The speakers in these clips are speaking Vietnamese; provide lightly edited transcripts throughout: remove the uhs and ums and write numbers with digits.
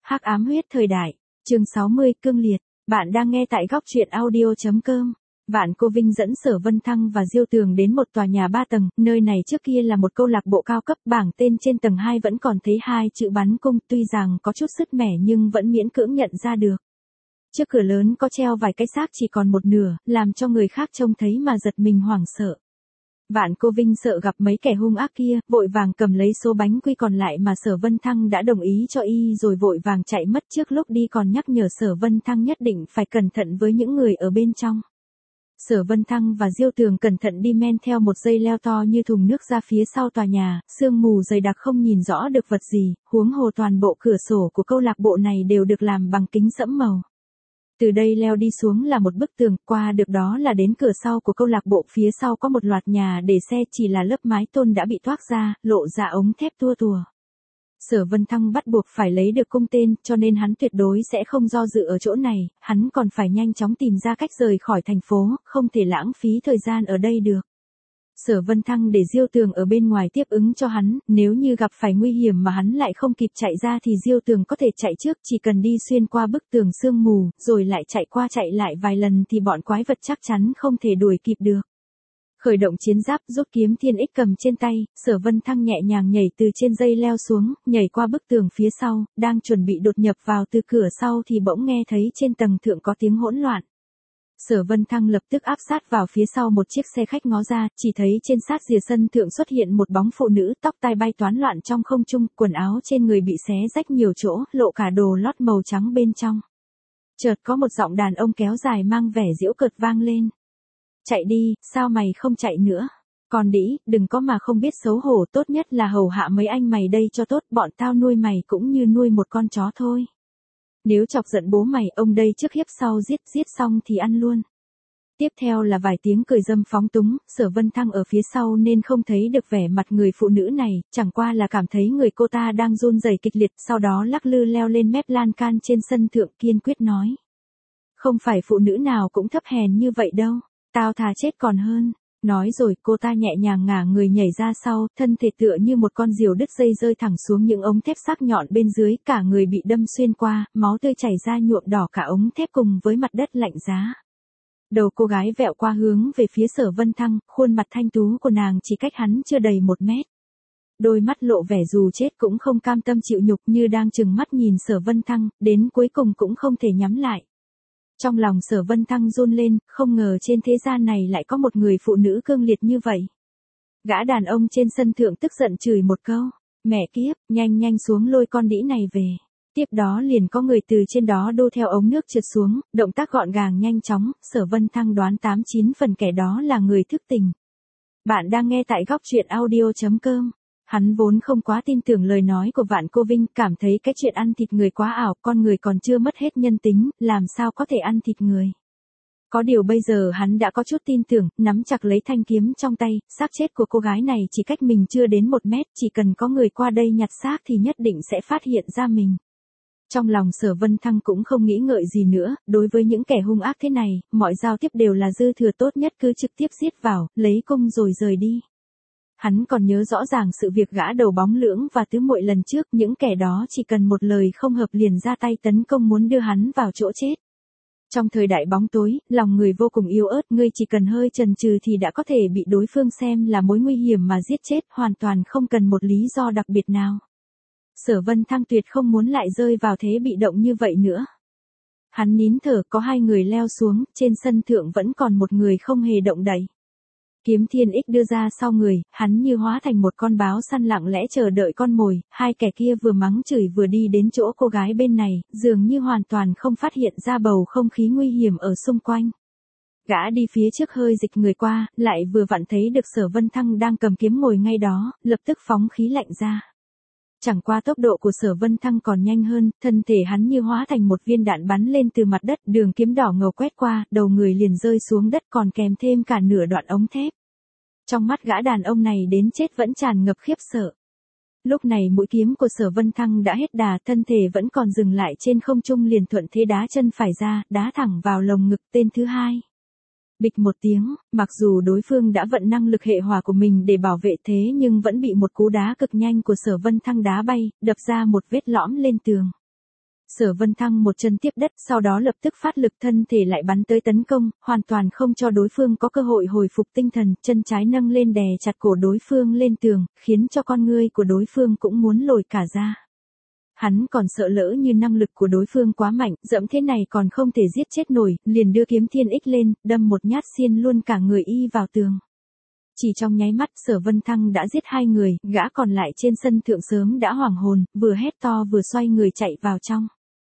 Hắc ám huyết thời đại, chương 60 cương liệt, bạn đang nghe tại góc truyện audio.com. Vạn Cô Vinh dẫn Sở Vân Thăng và Diêu Tường đến một tòa nhà 3 tầng, nơi này trước kia là một câu lạc bộ cao cấp, bảng tên trên tầng 2 vẫn còn thấy 2 chữ bắn cung, tuy rằng có chút sứt mẻ nhưng vẫn miễn cưỡng nhận ra được. Trước cửa lớn có treo vài cái xác chỉ còn một nửa, làm cho người khác trông thấy mà giật mình hoảng sợ. Vạn Cô Vinh sợ gặp mấy kẻ hung ác kia, vội vàng cầm lấy số bánh quy còn lại mà Sở Vân Thăng đã đồng ý cho y rồi vội vàng chạy mất, trước lúc đi còn nhắc nhở Sở Vân Thăng nhất định phải cẩn thận với những người ở bên trong. Sở Vân Thăng và Diêu Tường cẩn thận đi men theo một dây leo to như thùng nước ra phía sau tòa nhà, sương mù dày đặc không nhìn rõ được vật gì, huống hồ toàn bộ cửa sổ của câu lạc bộ này đều được làm bằng kính sẫm màu. Từ đây leo đi xuống là một bức tường, qua được đó là đến cửa sau của câu lạc bộ, phía sau có một loạt nhà để xe, chỉ là lớp mái tôn đã bị toác ra, lộ ra ống thép tua tùa. Sở Vân Thăng bắt buộc phải lấy được cung tên, cho nên hắn tuyệt đối sẽ không do dự ở chỗ này, hắn còn phải nhanh chóng tìm ra cách rời khỏi thành phố, không thể lãng phí thời gian ở đây được. Sở Vân Thăng để Diêu Tường ở bên ngoài tiếp ứng cho hắn, nếu như gặp phải nguy hiểm mà hắn lại không kịp chạy ra thì Diêu Tường có thể chạy trước, chỉ cần đi xuyên qua bức tường sương mù, rồi lại chạy qua chạy lại vài lần thì bọn quái vật chắc chắn không thể đuổi kịp được. Khởi động chiến giáp, rút kiếm thiên ích cầm trên tay, Sở Vân Thăng nhẹ nhàng nhảy từ trên dây leo xuống, nhảy qua bức tường phía sau, đang chuẩn bị đột nhập vào từ cửa sau thì bỗng nghe thấy trên tầng thượng có tiếng hỗn loạn. Sở Vân Thăng lập tức áp sát vào phía sau một chiếc xe khách ngó ra, chỉ thấy trên sát rìa sân thượng xuất hiện một bóng phụ nữ, tóc tai bay toán loạn trong không trung, quần áo trên người bị xé rách nhiều chỗ, lộ cả đồ lót màu trắng bên trong. Chợt có một giọng đàn ông kéo dài mang vẻ giễu cợt vang lên. Chạy đi, sao mày không chạy nữa? Con đĩ, đừng có mà không biết xấu hổ, tốt nhất là hầu hạ mấy anh mày đây cho tốt, bọn tao nuôi mày cũng như nuôi một con chó thôi. Nếu chọc giận bố mày, ông đây trước hiếp sau giết xong thì ăn luôn. Tiếp theo là vài tiếng cười dâm phóng túng, Sở Vân Thăng ở phía sau nên không thấy được vẻ mặt người phụ nữ này, chẳng qua là cảm thấy người cô ta đang run rẩy kịch liệt, sau đó lắc lư leo lên mép lan can trên sân thượng, kiên quyết nói. Không phải phụ nữ nào cũng thấp hèn như vậy đâu, tao thà chết còn hơn. Nói rồi cô ta nhẹ nhàng ngả người nhảy ra sau, thân thể tựa như một con diều đứt dây rơi thẳng xuống những ống thép sắc nhọn bên dưới, cả người bị đâm xuyên qua, máu tươi chảy ra nhuộm đỏ cả ống thép cùng với mặt đất lạnh giá. Đầu cô gái vẹo qua hướng về phía Sở Vân Thăng, khuôn mặt thanh tú của nàng chỉ cách hắn chưa đầy 1 mét. Đôi mắt lộ vẻ dù chết cũng không cam tâm chịu nhục, như đang trừng mắt nhìn Sở Vân Thăng, đến cuối cùng cũng không thể nhắm lại. Trong lòng Sở Vân Thăng run lên, không ngờ trên thế gian này lại có một người phụ nữ cương liệt như vậy. Gã đàn ông trên sân thượng tức giận chửi một câu, mẹ kiếp, nhanh xuống lôi con đĩ này về. Tiếp đó liền có người từ trên đó đô theo ống nước trượt xuống, động tác gọn gàng nhanh chóng, Sở Vân Thăng đoán 89 phần kẻ đó là người thức tình. Bạn đang nghe tại góc truyện audio.com. Hắn vốn không quá tin tưởng lời nói của Vạn Cô Vinh, cảm thấy cái chuyện ăn thịt người quá ảo, con người còn chưa mất hết nhân tính, làm sao có thể ăn thịt người. Có điều bây giờ hắn đã có chút tin tưởng, nắm chặt lấy thanh kiếm trong tay, xác chết của cô gái này chỉ cách mình chưa đến 1 mét, chỉ cần có người qua đây nhặt xác thì nhất định sẽ phát hiện ra mình. Trong lòng Sở Vân Thăng cũng không nghĩ ngợi gì nữa, đối với những kẻ hung ác thế này, mọi giao tiếp đều là dư thừa, tốt nhất cứ trực tiếp giết vào, lấy cung rồi rời đi. Hắn còn nhớ rõ ràng sự việc gã đầu bóng lưỡng và tứ muội lần trước, những kẻ đó chỉ cần một lời không hợp liền ra tay tấn công muốn đưa hắn vào chỗ chết. Trong thời đại bóng tối, lòng người vô cùng yếu ớt, ngươi chỉ cần hơi chần chừ thì đã có thể bị đối phương xem là mối nguy hiểm mà giết chết, hoàn toàn không cần một lý do đặc biệt nào. Sở Vân Thăng tuyệt không muốn lại rơi vào thế bị động như vậy nữa. Hắn nín thở, có 2 người leo xuống, trên sân thượng vẫn còn một người không hề động đậy. Kiếm thiên ích đưa ra sau người, hắn như hóa thành một con báo săn lặng lẽ chờ đợi con mồi, 2 kẻ kia vừa mắng chửi vừa đi đến chỗ cô gái bên này, dường như hoàn toàn không phát hiện ra bầu không khí nguy hiểm ở xung quanh. Gã đi phía trước hơi dịch người qua, lại vừa vặn thấy được Sở Vân Thăng đang cầm kiếm ngồi ngay đó, lập tức phóng khí lạnh ra. Chẳng qua tốc độ của Sở Vân Thăng còn nhanh hơn, thân thể hắn như hóa thành một viên đạn bắn lên từ mặt đất, đường kiếm đỏ ngầu quét qua, đầu người liền rơi xuống đất còn kèm thêm cả nửa đoạn ống thép. Trong mắt gã đàn ông này đến chết vẫn tràn ngập khiếp sợ. Lúc này mũi kiếm của Sở Vân Thăng đã hết đà, thân thể vẫn còn dừng lại trên không trung, liền thuận thế đá chân phải ra, đá thẳng vào lồng ngực tên thứ 2. Bịch một tiếng, mặc dù đối phương đã vận năng lực hệ hỏa của mình để bảo vệ thế nhưng vẫn bị một cú đá cực nhanh của Sở Vân Thăng đá bay, đập ra một vết lõm lên tường. Sở Vân Thăng một chân tiếp đất, sau đó lập tức phát lực thân thể lại bắn tới tấn công, hoàn toàn không cho đối phương có cơ hội hồi phục tinh thần, chân trái nâng lên đè chặt cổ đối phương lên tường, khiến cho con ngươi của đối phương cũng muốn lồi cả ra. Hắn còn sợ lỡ như năng lực của đối phương quá mạnh, dẫm thế này còn không thể giết chết nổi, liền đưa kiếm thiên ích lên, đâm một nhát xiên luôn cả người y vào tường. Chỉ trong nháy mắt Sở Vân Thăng đã giết 2 người, gã còn lại trên sân thượng sớm đã hoảng hồn, vừa hét to vừa xoay người chạy vào trong.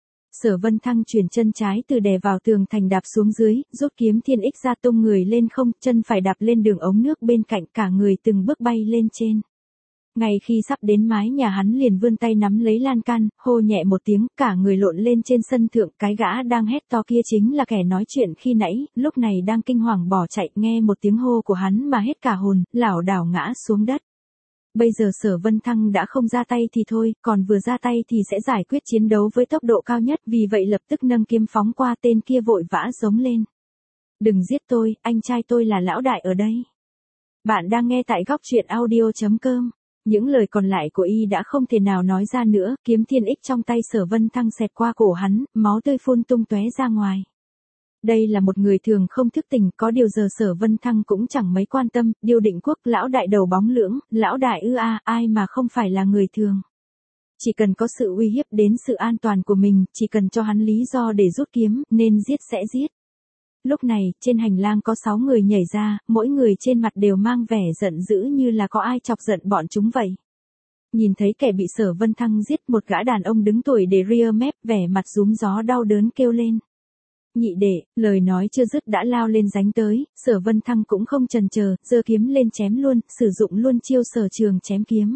Sở Vân Thăng chuyển chân trái từ đè vào tường thành đạp xuống dưới, rút kiếm thiên ích ra tung người lên không, chân phải đạp lên đường ống nước bên cạnh, cả người từng bước bay lên trên. Ngay khi sắp đến mái nhà hắn liền vươn tay nắm lấy lan can, hô nhẹ một tiếng, cả người lộn lên trên sân thượng, cái gã đang hét to kia chính là kẻ nói chuyện khi nãy, lúc này đang kinh hoàng bỏ chạy, nghe một tiếng hô của hắn mà hết cả hồn, lảo đảo ngã xuống đất. Bây giờ Sở Vân Thăng đã không ra tay thì thôi, còn vừa ra tay thì sẽ giải quyết chiến đấu với tốc độ cao nhất, vì vậy lập tức nâng kiếm phóng qua, tên kia vội vã giống lên. Đừng giết tôi, anh trai tôi là lão đại ở đây. Bạn đang nghe tại góc truyện audio.com. Những lời còn lại của y đã không thể nào nói ra nữa, kiếm thiên ích trong tay Sở Vân Thăng xẹt qua cổ hắn, máu tươi phun tung tóe ra ngoài. Đây là một người thường không thức tỉnh, có điều giờ Sở Vân Thăng cũng chẳng mấy quan tâm, Điêu Định Quốc lão đại đầu bóng lưỡng, lão đại ai mà không phải là người thường. Chỉ cần có sự uy hiếp đến sự an toàn của mình, chỉ cần cho hắn lý do để rút kiếm, nên giết sẽ giết. Lúc này, trên hành lang có 6 người nhảy ra, mỗi người trên mặt đều mang vẻ giận dữ như là có ai chọc giận bọn chúng vậy. Nhìn thấy kẻ bị Sở Vân Thăng giết, một gã đàn ông đứng tuổi để ria mép, vẻ mặt rúm gió đau đớn kêu lên. Nhị đệ, lời nói chưa dứt đã lao lên giánh tới, Sở Vân Thăng cũng không chần chờ, giơ kiếm lên chém luôn, sử dụng luôn chiêu sở trường chém kiếm.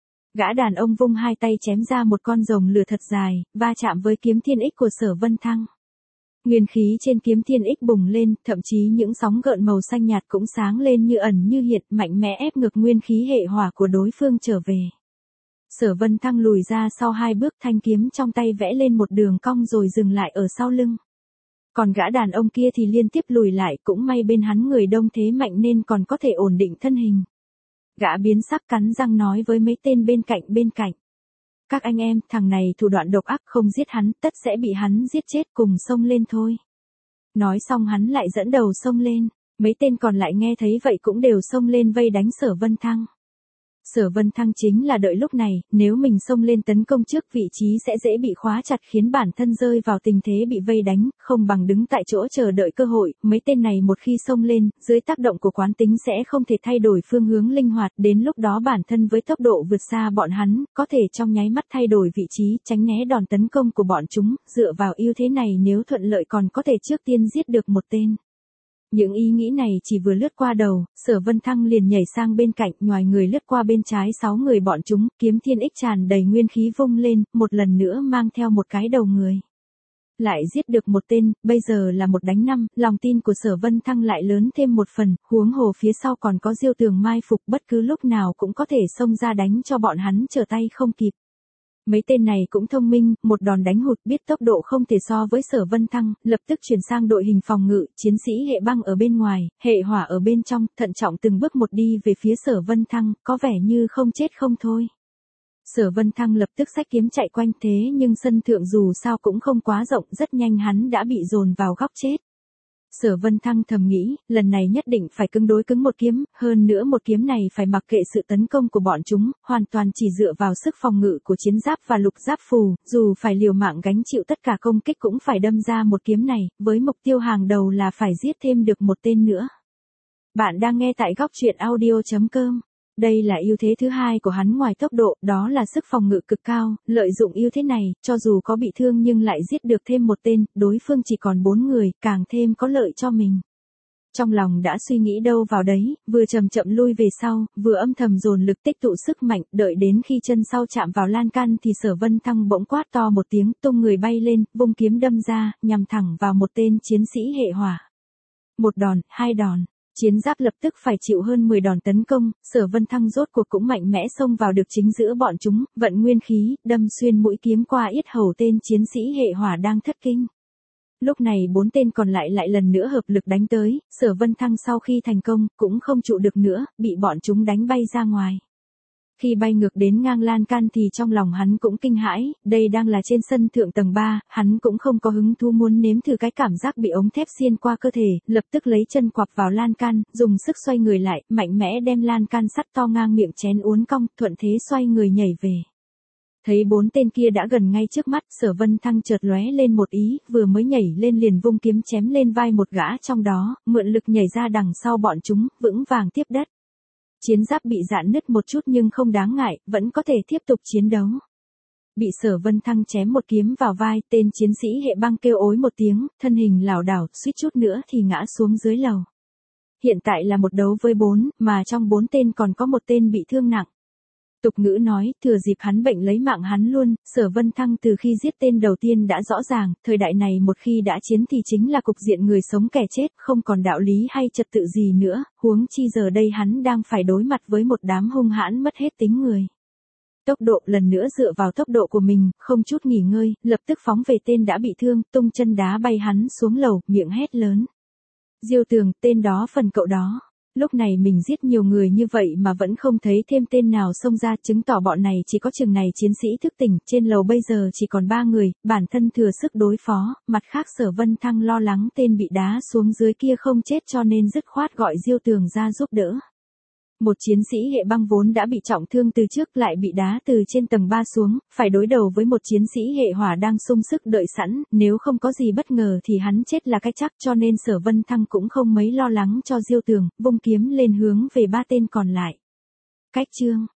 Gã đàn ông vung hai tay chém ra một con rồng lửa thật dài, va chạm với kiếm thiên ích của Sở Vân Thăng. Nguyên khí trên kiếm thiên ích bùng lên, thậm chí những sóng gợn màu xanh nhạt cũng sáng lên như ẩn như hiện, mạnh mẽ ép ngược nguyên khí hệ hỏa của đối phương trở về. Sở Vân Thăng lùi ra sau 2 bước, thanh kiếm trong tay vẽ lên một đường cong rồi dừng lại ở sau lưng. Còn gã đàn ông kia thì liên tiếp lùi lại, cũng may bên hắn người đông thế mạnh nên còn có thể ổn định thân hình. Gã biến sắc cắn răng nói với mấy tên bên cạnh. Các anh em, thằng này thủ đoạn độc ác, không giết hắn, tất sẽ bị hắn giết chết, cùng xông lên thôi. Nói xong hắn lại dẫn đầu xông lên, mấy tên còn lại nghe thấy vậy cũng đều xông lên vây đánh Sở Vân Thăng. Sở Vân Thăng chính là đợi lúc này, nếu mình xông lên tấn công trước vị trí sẽ dễ bị khóa chặt khiến bản thân rơi vào tình thế bị vây đánh, không bằng đứng tại chỗ chờ đợi cơ hội, mấy tên này một khi xông lên, dưới tác động của quán tính sẽ không thể thay đổi phương hướng linh hoạt, đến lúc đó bản thân với tốc độ vượt xa bọn hắn, có thể trong nháy mắt thay đổi vị trí, tránh né đòn tấn công của bọn chúng, dựa vào ưu thế này nếu thuận lợi còn có thể trước tiên giết được một tên. Những ý nghĩ này chỉ vừa lướt qua đầu, Sở Vân Thăng liền nhảy sang bên cạnh, ngoài người lướt qua bên trái 6 người bọn chúng, kiếm thiên ích tràn đầy nguyên khí vung lên, một lần nữa mang theo một cái đầu người. Lại giết được một tên, bây giờ là 1 đánh 5, lòng tin của Sở Vân Thăng lại lớn thêm một phần, huống hồ phía sau còn có Diêu Tường mai phục, bất cứ lúc nào cũng có thể xông ra đánh cho bọn hắn trở tay không kịp. Mấy tên này cũng thông minh, một đòn đánh hụt, biết tốc độ không thể so với Sở Vân Thăng, lập tức chuyển sang đội hình phòng ngự, chiến sĩ hệ băng ở bên ngoài, hệ hỏa ở bên trong, thận trọng từng bước một đi về phía Sở Vân Thăng, có vẻ như không chết không thôi. Sở Vân Thăng lập tức xách kiếm chạy quanh, thế nhưng sân thượng dù sao cũng không quá rộng, rất nhanh hắn đã bị dồn vào góc chết. Sở Vân Thăng thầm nghĩ, lần này nhất định phải cứng đối cứng một kiếm, hơn nữa một kiếm này phải mặc kệ sự tấn công của bọn chúng, hoàn toàn chỉ dựa vào sức phòng ngự của chiến giáp và lục giáp phù, dù phải liều mạng gánh chịu tất cả công kích cũng phải đâm ra một kiếm này, với mục tiêu hàng đầu là phải giết thêm được một tên nữa. Bạn đang nghe tại góc truyện audio.com. Đây là ưu thế thứ hai của hắn ngoài tốc độ, đó là sức phòng ngự cực cao, lợi dụng ưu thế này, cho dù có bị thương nhưng lại giết được thêm một tên, đối phương chỉ còn 4 người, càng thêm có lợi cho mình. Trong lòng đã suy nghĩ đâu vào đấy, vừa chậm chậm lui về sau, vừa âm thầm dồn lực tích tụ sức mạnh, đợi đến khi chân sau chạm vào lan can thì Sở Vân Thăng bỗng quát to một tiếng, tung người bay lên, vung kiếm đâm ra, nhằm thẳng vào một tên chiến sĩ hệ hỏa. 1 đòn, 2 đòn. Chiến giáp lập tức phải chịu hơn 10 đòn tấn công, Sở Vân Thăng rốt cuộc cũng mạnh mẽ xông vào được chính giữa bọn chúng, vận nguyên khí, đâm xuyên mũi kiếm qua yết hầu tên chiến sĩ hệ hỏa đang thất kinh. Lúc này 4 tên còn lại lại lần nữa hợp lực đánh tới, Sở Vân Thăng sau khi thành công, cũng không trụ được nữa, bị bọn chúng đánh bay ra ngoài. Khi bay ngược đến ngang lan can thì trong lòng hắn cũng kinh hãi, đây đang là trên sân thượng tầng 3, hắn cũng không có hứng thú muốn nếm thử cái cảm giác bị ống thép xiên qua cơ thể, lập tức lấy chân quặp vào lan can, dùng sức xoay người lại, mạnh mẽ đem lan can sắt to ngang miệng chén uốn cong, thuận thế xoay người nhảy về. Thấy 4 tên kia đã gần ngay trước mắt, Sở Vân Thăng chợt lóe lên một ý, vừa mới nhảy lên liền vung kiếm chém lên vai một gã trong đó, mượn lực nhảy ra đằng sau bọn chúng, vững vàng tiếp đất. Chiến giáp bị rạn nứt một chút nhưng không đáng ngại, vẫn có thể tiếp tục chiến đấu. Bị Sở Vân Thăng chém một kiếm vào vai, tên chiến sĩ hệ băng kêu ối một tiếng, thân hình lảo đảo, suýt chút nữa thì ngã xuống dưới lầu. Hiện tại là một đấu với 4, mà trong 4 tên còn có một tên bị thương nặng. Tục ngữ nói, thừa dịp hắn bệnh lấy mạng hắn luôn, Sở Vân Thăng từ khi giết tên đầu tiên đã rõ ràng, thời đại này một khi đã chiến thì chính là cục diện người sống kẻ chết, không còn đạo lý hay trật tự gì nữa, huống chi giờ đây hắn đang phải đối mặt với một đám hung hãn mất hết tính người. Tốc độ lần nữa dựa vào tốc độ của mình, không chút nghỉ ngơi, lập tức phóng về tên đã bị thương, tung chân đá bay hắn xuống lầu, miệng hét lớn. Diêu Tường, tên đó phần cậu đó. Lúc này mình giết nhiều người như vậy mà vẫn không thấy thêm tên nào xông ra, chứng tỏ bọn này chỉ có chừng này chiến sĩ thức tỉnh, trên lầu bây giờ chỉ còn 3 người, bản thân thừa sức đối phó, mặt khác Sở Vân Thăng lo lắng tên bị đá xuống dưới kia không chết cho nên dứt khoát gọi Diêu Tường ra giúp đỡ. Một chiến sĩ hệ băng vốn đã bị trọng thương từ trước lại bị đá từ trên tầng 3 xuống, phải đối đầu với một chiến sĩ hệ hỏa đang sung sức đợi sẵn, nếu không có gì bất ngờ thì hắn chết là cái chắc, cho nên Sở Vân Thăng cũng không mấy lo lắng cho Diêu Tường, vung kiếm lên hướng về 3 tên còn lại. Cách chương